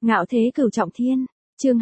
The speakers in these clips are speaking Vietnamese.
Ngạo thế cửu trọng thiên, chương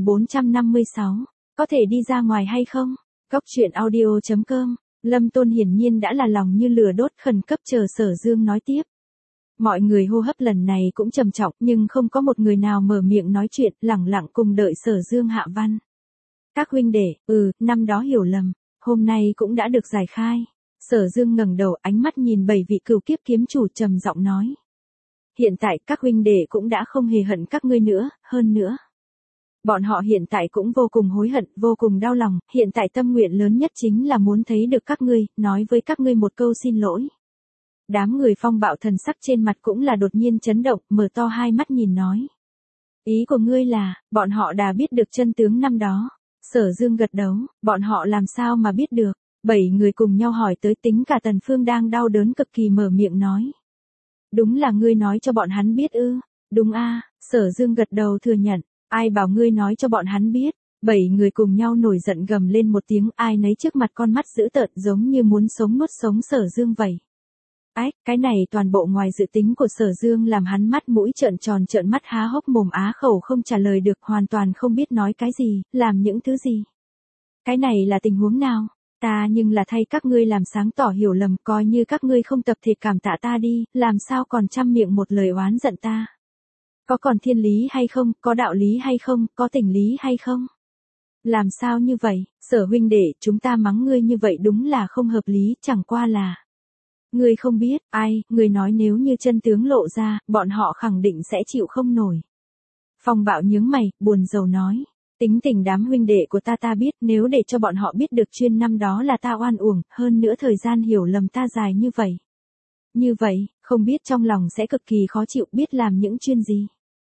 2456, có thể đi ra ngoài hay không? Góc truyện audio.com, Lâm Tôn hiển nhiên đã là lòng như lửa đốt khẩn cấp chờ Sở Dương nói tiếp. Mọi người hô hấp lần này cũng trầm trọng nhưng không có một người nào mở miệng nói chuyện, lẳng lặng cùng đợi Sở Dương hạ văn. Các huynh đệ, năm đó hiểu lầm, hôm nay cũng đã được giải khai. Sở Dương ngẩng đầu ánh mắt nhìn 7 vị cửu kiếp kiếm chủ trầm giọng nói. Hiện tại các huynh đệ cũng đã không hề hận các ngươi nữa, hơn nữa. Bọn họ hiện tại cũng vô cùng hối hận, vô cùng đau lòng, hiện tại tâm nguyện lớn nhất chính là muốn thấy được các ngươi, nói với các ngươi một câu xin lỗi. Đám người Phong Bạo thần sắc trên mặt cũng là đột nhiên chấn động, mở to hai mắt nhìn nói. Ý của ngươi là, bọn họ đã biết được chân tướng năm đó. Sở Dương gật đầu, bọn họ làm sao mà biết được. 7 người cùng nhau hỏi tới tính cả Tần Phương đang đau đớn cực kỳ mở miệng nói. Đúng là ngươi nói cho bọn hắn biết ư? Đúng a, Sở Dương gật đầu thừa nhận. Ai bảo ngươi nói cho bọn hắn biết? 7 người cùng nhau nổi giận gầm lên một tiếng, ai nấy trước mặt con mắt dữ tợn giống như muốn sống nuốt sống Sở Dương vậy. Cái này toàn bộ ngoài dự tính của Sở Dương làm hắn mắt mũi trợn tròn trợn mắt há hốc mồm á khẩu không trả lời được, hoàn toàn không biết nói cái gì, làm những thứ gì. Cái này là tình huống nào? Ta nhưng là thay các ngươi làm sáng tỏ hiểu lầm, coi như các ngươi không tập thể cảm tạ ta đi, làm sao còn trăm miệng một lời oán giận ta. Có còn thiên lý hay không, có đạo lý hay không, có tình lý hay không? Làm sao như vậy, Sở huynh đệ, chúng ta mắng ngươi như vậy đúng là không hợp lý, chẳng qua là. Ngươi không biết, ngươi nói nếu như chân tướng lộ ra, bọn họ khẳng định sẽ chịu không nổi. Phong Bạo nhướng mày, buồn rầu nói. Tính tình đám huynh đệ của ta biết, nếu để cho bọn họ biết được chuyên năm đó là ta oan uổng, hơn nữa thời gian hiểu lầm ta dài như vậy. Như vậy, không biết trong lòng sẽ cực kỳ khó chịu, biết làm những chuyên gì.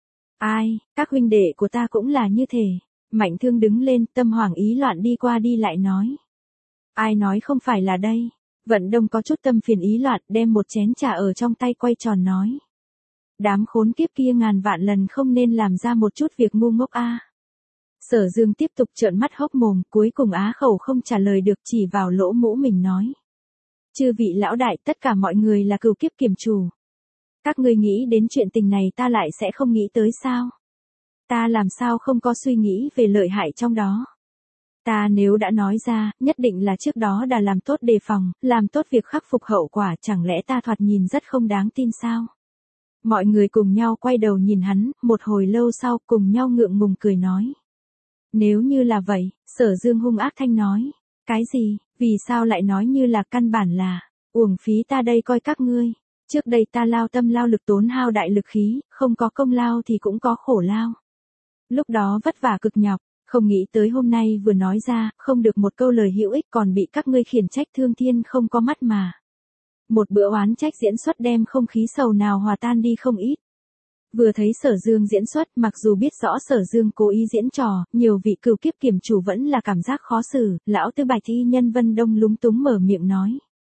Các huynh đệ của ta cũng là như thế. Mạnh Thương đứng lên, tâm hoảng ý loạn đi qua đi lại nói. Ai nói không phải là đây. Vận Đông có chút tâm phiền ý loạn, đem một chén trà ở trong tay quay tròn nói. Đám khốn kiếp kia ngàn vạn lần không nên làm ra một chút việc ngu ngốc a. Sở Dương tiếp tục trợn mắt hốc mồm, cuối cùng á khẩu không trả lời được, chỉ vào lỗ mũ mình nói. Chư vị lão đại, tất cả mọi người là cửu kiếp kiểm chủ. Các ngươi nghĩ đến chuyện tình này ta lại sẽ không nghĩ tới sao? Ta làm sao không có suy nghĩ về lợi hại trong đó? Ta nếu đã nói ra, nhất định là trước đó đã làm tốt đề phòng, làm tốt việc khắc phục hậu quả, chẳng lẽ ta thoạt nhìn rất không đáng tin sao? Mọi người cùng nhau quay đầu nhìn hắn, một hồi lâu sau cùng nhau ngượng ngùng cười nói. Nếu như là vậy, Sở Dương hung ác thanh nói. Cái gì, vì sao lại nói như là căn bản là, uổng phí ta đây coi các ngươi. Trước đây ta lao tâm lao lực tốn hao đại lực khí, không có công lao thì cũng có khổ lao. Lúc đó vất vả cực nhọc, không nghĩ tới hôm nay vừa nói ra, không được một câu lời hữu ích còn bị các ngươi khiển trách thương thiên không có mắt mà. Một bữa oán trách diễn xuất đem không khí sầu nào hòa tan đi không ít. Vừa thấy Sở Dương diễn xuất, mặc dù biết rõ Sở Dương cố ý diễn trò, nhiều vị cửu kiếp kiểm chủ vẫn là cảm giác khó xử, lão tư Bạch Y Nhân Vân Đông lúng túng mở miệng nói.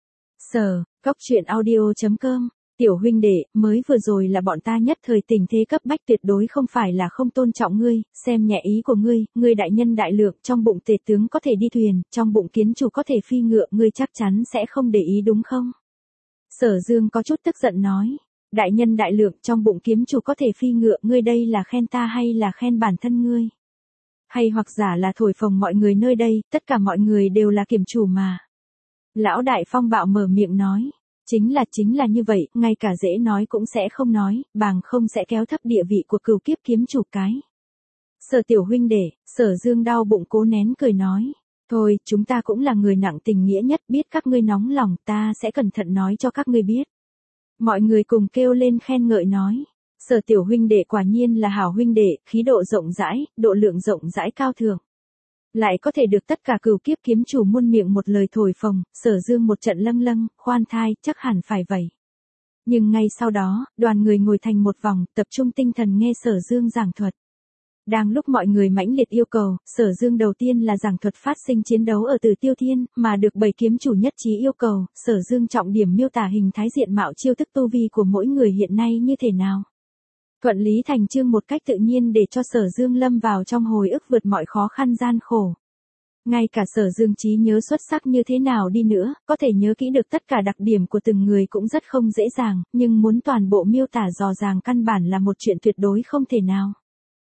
Góc truyện audio.com, tiểu huynh đệ, mới vừa rồi là bọn ta nhất thời tình thế cấp bách, tuyệt đối không phải là không tôn trọng ngươi, xem nhẹ ý của ngươi đại nhân đại lượng, trong bụng tể tướng có thể đi thuyền, trong bụng kiến chủ có thể phi ngựa, ngươi chắc chắn sẽ không để ý đúng không? Sở Dương có chút tức giận nói. Đại nhân đại lượng, trong bụng kiếm chủ có thể phi ngựa, ngươi đây là khen ta hay là khen bản thân ngươi? Hay hoặc giả là thổi phồng mọi người nơi đây, tất cả mọi người đều là kiểm chủ mà. Lão đại Phong Bạo mở miệng nói. Chính là như vậy, ngay cả dễ nói cũng sẽ không nói, bằng không sẽ kéo thấp địa vị của cửu kiếp kiếm chủ cái. Sở tiểu huynh đệ, Sở Dương đau bụng cố nén cười nói. Thôi, chúng ta cũng là người nặng tình nghĩa nhất, biết các ngươi nóng lòng, ta sẽ cẩn thận nói cho các ngươi biết. Mọi người cùng kêu lên khen ngợi nói. Sở tiểu huynh đệ quả nhiên là hảo huynh đệ, khí độ rộng rãi, độ lượng rộng rãi cao thượng. Lại có thể được tất cả cửu kiếp kiếm chủ muôn miệng một lời thổi phồng, Sở Dương một trận lâng, khoan thai, chắc hẳn phải vậy. Nhưng ngay sau đó, đoàn người ngồi thành một vòng, tập trung tinh thần nghe Sở Dương giảng thuật. Đang lúc mọi người mãnh liệt yêu cầu, Sở Dương đầu tiên là giảng thuật phát sinh chiến đấu ở Tử Tiêu Thiên, mà được 7 kiếm chủ nhất trí yêu cầu, Sở Dương trọng điểm miêu tả hình thái diện mạo chiêu thức tu vi của mỗi người hiện nay như thế nào. Thuận lý thành chương một cách tự nhiên để cho Sở Dương lâm vào trong hồi ức vượt mọi khó khăn gian khổ. Ngay cả Sở Dương trí nhớ xuất sắc như thế nào đi nữa, có thể nhớ kỹ được tất cả đặc điểm của từng người cũng rất không dễ dàng, nhưng muốn toàn bộ miêu tả rõ ràng căn bản là một chuyện tuyệt đối không thể nào.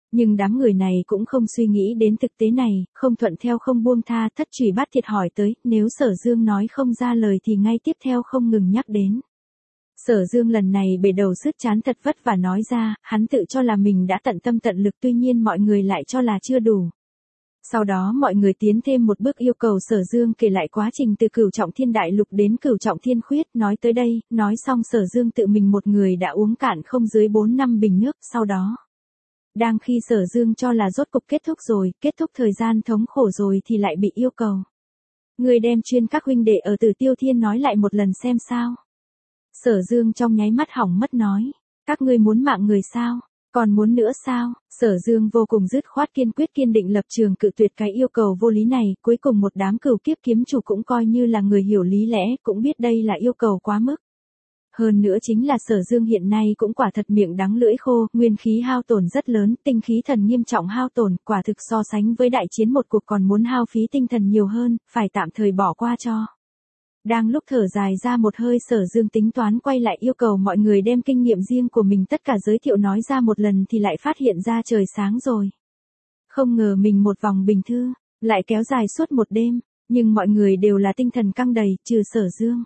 Nhưng đám người này cũng không suy nghĩ đến thực tế này, không thuận theo không buông tha, thất trùy bát thiệt hỏi tới, nếu Sở Dương nói không ra lời thì ngay tiếp theo không ngừng nhắc đến. Sở Dương lần này bể đầu sứt chán thật vất và nói ra, hắn tự cho là mình đã tận tâm tận lực, tuy nhiên mọi người lại cho là chưa đủ. Sau đó mọi người tiến thêm một bước yêu cầu Sở Dương kể lại quá trình từ Cửu Trọng Thiên Đại Lục đến Cửu Trọng Thiên Khuyết, nói tới đây, nói xong Sở Dương tự mình một người đã uống cạn không dưới 4 năm bình nước, sau đó. Đang khi Sở Dương cho là rốt cục kết thúc rồi, kết thúc thời gian thống khổ rồi thì lại bị yêu cầu. Người đem chuyên các huynh đệ ở Tử Tiêu Thiên nói lại một lần xem sao. Sở Dương trong nháy mắt hỏng mất nói, các ngươi muốn mạng người sao, còn muốn nữa sao? Sở Dương vô cùng dứt khoát kiên quyết kiên định lập trường cự tuyệt cái yêu cầu vô lý này, cuối cùng một đám cửu kiếp kiếm chủ cũng coi như là người hiểu lý lẽ, cũng biết đây là yêu cầu quá mức. Hơn nữa chính là Sở Dương hiện nay cũng quả thật miệng đắng lưỡi khô, nguyên khí hao tổn rất lớn, tinh khí thần nghiêm trọng hao tổn, quả thực so sánh với đại chiến một cuộc còn muốn hao phí tinh thần nhiều hơn, phải tạm thời bỏ qua cho. Đang lúc thở dài ra một hơi, Sở Dương tính toán quay lại yêu cầu mọi người đem kinh nghiệm riêng của mình tất cả giới thiệu nói ra một lần thì lại phát hiện ra trời sáng rồi. Không ngờ mình một vòng bình thư, lại kéo dài suốt một đêm, nhưng mọi người đều là tinh thần căng đầy, trừ Sở Dương.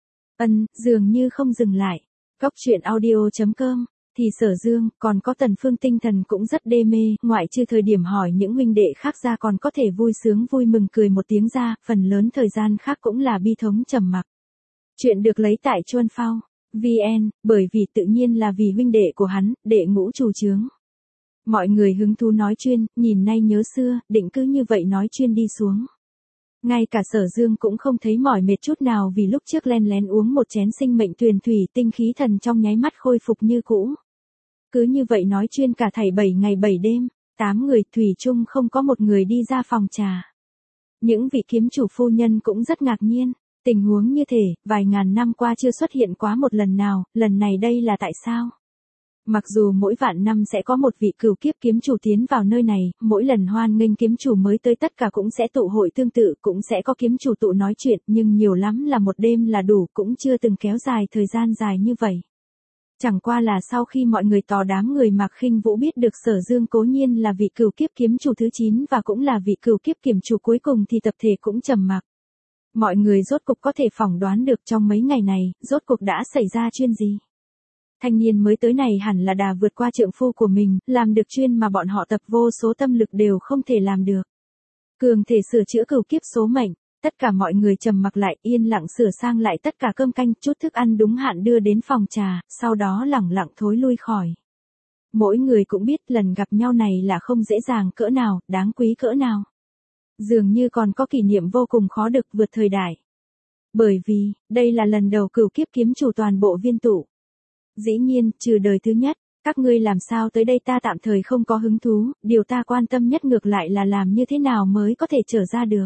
Dường như không dừng lại. Cóc truyện audio.com thì Sở Dương, còn có Tần Phương tinh thần cũng rất đê mê, ngoại trừ thời điểm hỏi những huynh đệ khác ra còn có thể vui sướng vui mừng cười một tiếng ra, phần lớn thời gian khác cũng là bi thống trầm mặc. Chuyện được lấy tại Chuan Phao VN, bởi vì tự nhiên là vì huynh đệ của hắn, đệ ngũ chủ chướng. Mọi người hứng thú nói chuyên, nhìn nay nhớ xưa, định cứ như vậy nói chuyên đi xuống. Ngay cả Sở Dương cũng không thấy mỏi mệt chút nào vì lúc trước len lén uống một chén sinh mệnh tuyền thủy, tinh khí thần trong nháy mắt khôi phục như cũ. Cứ như vậy nói chuyên cả thảy 7 ngày 7 đêm, 8 người thủy chung không có một người đi ra phòng trà. Những vị kiếm chủ phu nhân cũng rất ngạc nhiên, tình huống như thế, vài ngàn năm qua chưa xuất hiện quá một lần nào, lần này đây là tại sao? Mặc dù mỗi vạn năm sẽ có một vị cửu kiếp kiếm chủ tiến vào nơi này, mỗi lần hoan nghênh kiếm chủ mới tới tất cả cũng sẽ tụ hội tương tự, cũng sẽ có kiếm chủ tụ nói chuyện, nhưng nhiều lắm là một đêm là đủ, cũng chưa từng kéo dài thời gian dài như vậy. Chẳng qua là sau khi mọi người tò đám người Mạc Khinh Vũ biết được Sở Dương cố nhiên là vị cửu kiếp kiếm chủ thứ 9 và cũng là vị cửu kiếp kiểm chủ cuối cùng thì tập thể cũng trầm mặc. Mọi người rốt cục có thể phỏng đoán được trong mấy ngày này, rốt cục đã xảy ra chuyện gì. Thanh niên mới tới này hẳn là đà vượt qua trượng phu của mình, làm được chuyên mà bọn họ tập vô số tâm lực đều không thể làm được. Cường thể sửa chữa cửu kiếp số mệnh, tất cả mọi người trầm mặc lại, yên lặng sửa sang lại tất cả cơm canh, chút thức ăn đúng hạn đưa đến phòng trà, sau đó lẳng lặng thối lui khỏi. Mỗi người cũng biết lần gặp nhau này là không dễ dàng cỡ nào, đáng quý cỡ nào. Dường như còn có kỷ niệm vô cùng khó được vượt thời đại. Bởi vì, đây là lần đầu cửu kiếp kiếm chủ toàn bộ viên tụ. Dĩ nhiên, trừ đời thứ nhất, các ngươi làm sao tới đây ta tạm thời không có hứng thú, điều ta quan tâm nhất ngược lại là làm như thế nào mới có thể trở ra được.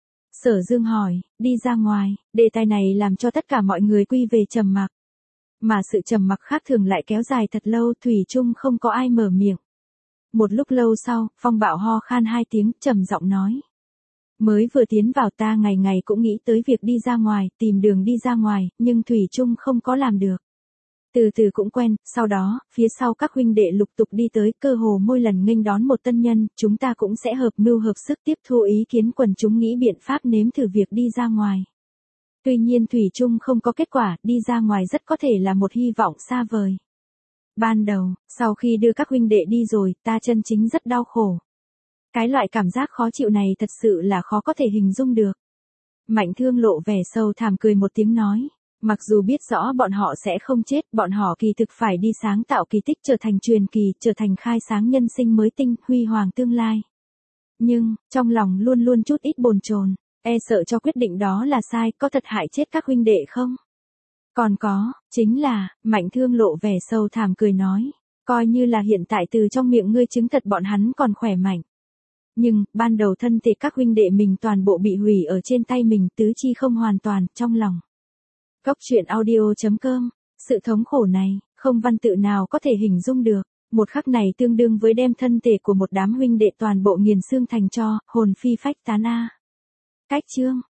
Sở Dương hỏi, đi ra ngoài, đề tài này làm cho tất cả mọi người quy về trầm mặc. Mà sự trầm mặc khác thường lại kéo dài thật lâu, thủy chung không có ai mở miệng. Một lúc lâu sau, Phong Bạo ho khan 2 tiếng, trầm giọng nói. Mới vừa tiến vào ta ngày ngày cũng nghĩ tới việc đi ra ngoài, tìm đường đi ra ngoài, nhưng thủy chung không có làm được. Từ từ cũng quen, sau đó, phía sau các huynh đệ lục tục đi tới, cơ hồ mỗi lần nghênh đón một tân nhân, chúng ta cũng sẽ hợp mưu hợp sức tiếp thu ý kiến quần chúng nghĩ biện pháp nếm thử việc đi ra ngoài. Tuy nhiên thủy chung không có kết quả, đi ra ngoài rất có thể là một hy vọng xa vời. Ban đầu, sau khi đưa các huynh đệ đi rồi, ta chân chính rất đau khổ. Cái loại cảm giác khó chịu này thật sự là khó có thể hình dung được. Mạnh Thương lộ vẻ sâu thẳm cười một tiếng nói. Mặc dù biết rõ bọn họ sẽ không chết, bọn họ kỳ thực phải đi sáng tạo kỳ tích trở thành truyền kỳ, trở thành khai sáng nhân sinh mới tinh, huy hoàng tương lai. Nhưng, trong lòng luôn luôn chút ít bồn chồn, e sợ cho quyết định đó là sai, có thật hại chết các huynh đệ không? Còn có, chính là, Mạnh Thương lộ vẻ sâu thẳm cười nói, coi như là hiện tại từ trong miệng ngươi chứng thật bọn hắn còn khỏe mạnh. Nhưng, ban đầu thân thể các huynh đệ mình toàn bộ bị hủy ở trên tay mình, tứ chi không hoàn toàn, trong lòng. Cóc truyện audio.com, sự thống khổ này, không văn tự nào có thể hình dung được. Một khắc này tương đương với đem thân thể của một đám huynh đệ toàn bộ nghiền xương thành tro, hồn phi phách tán a. Cách chương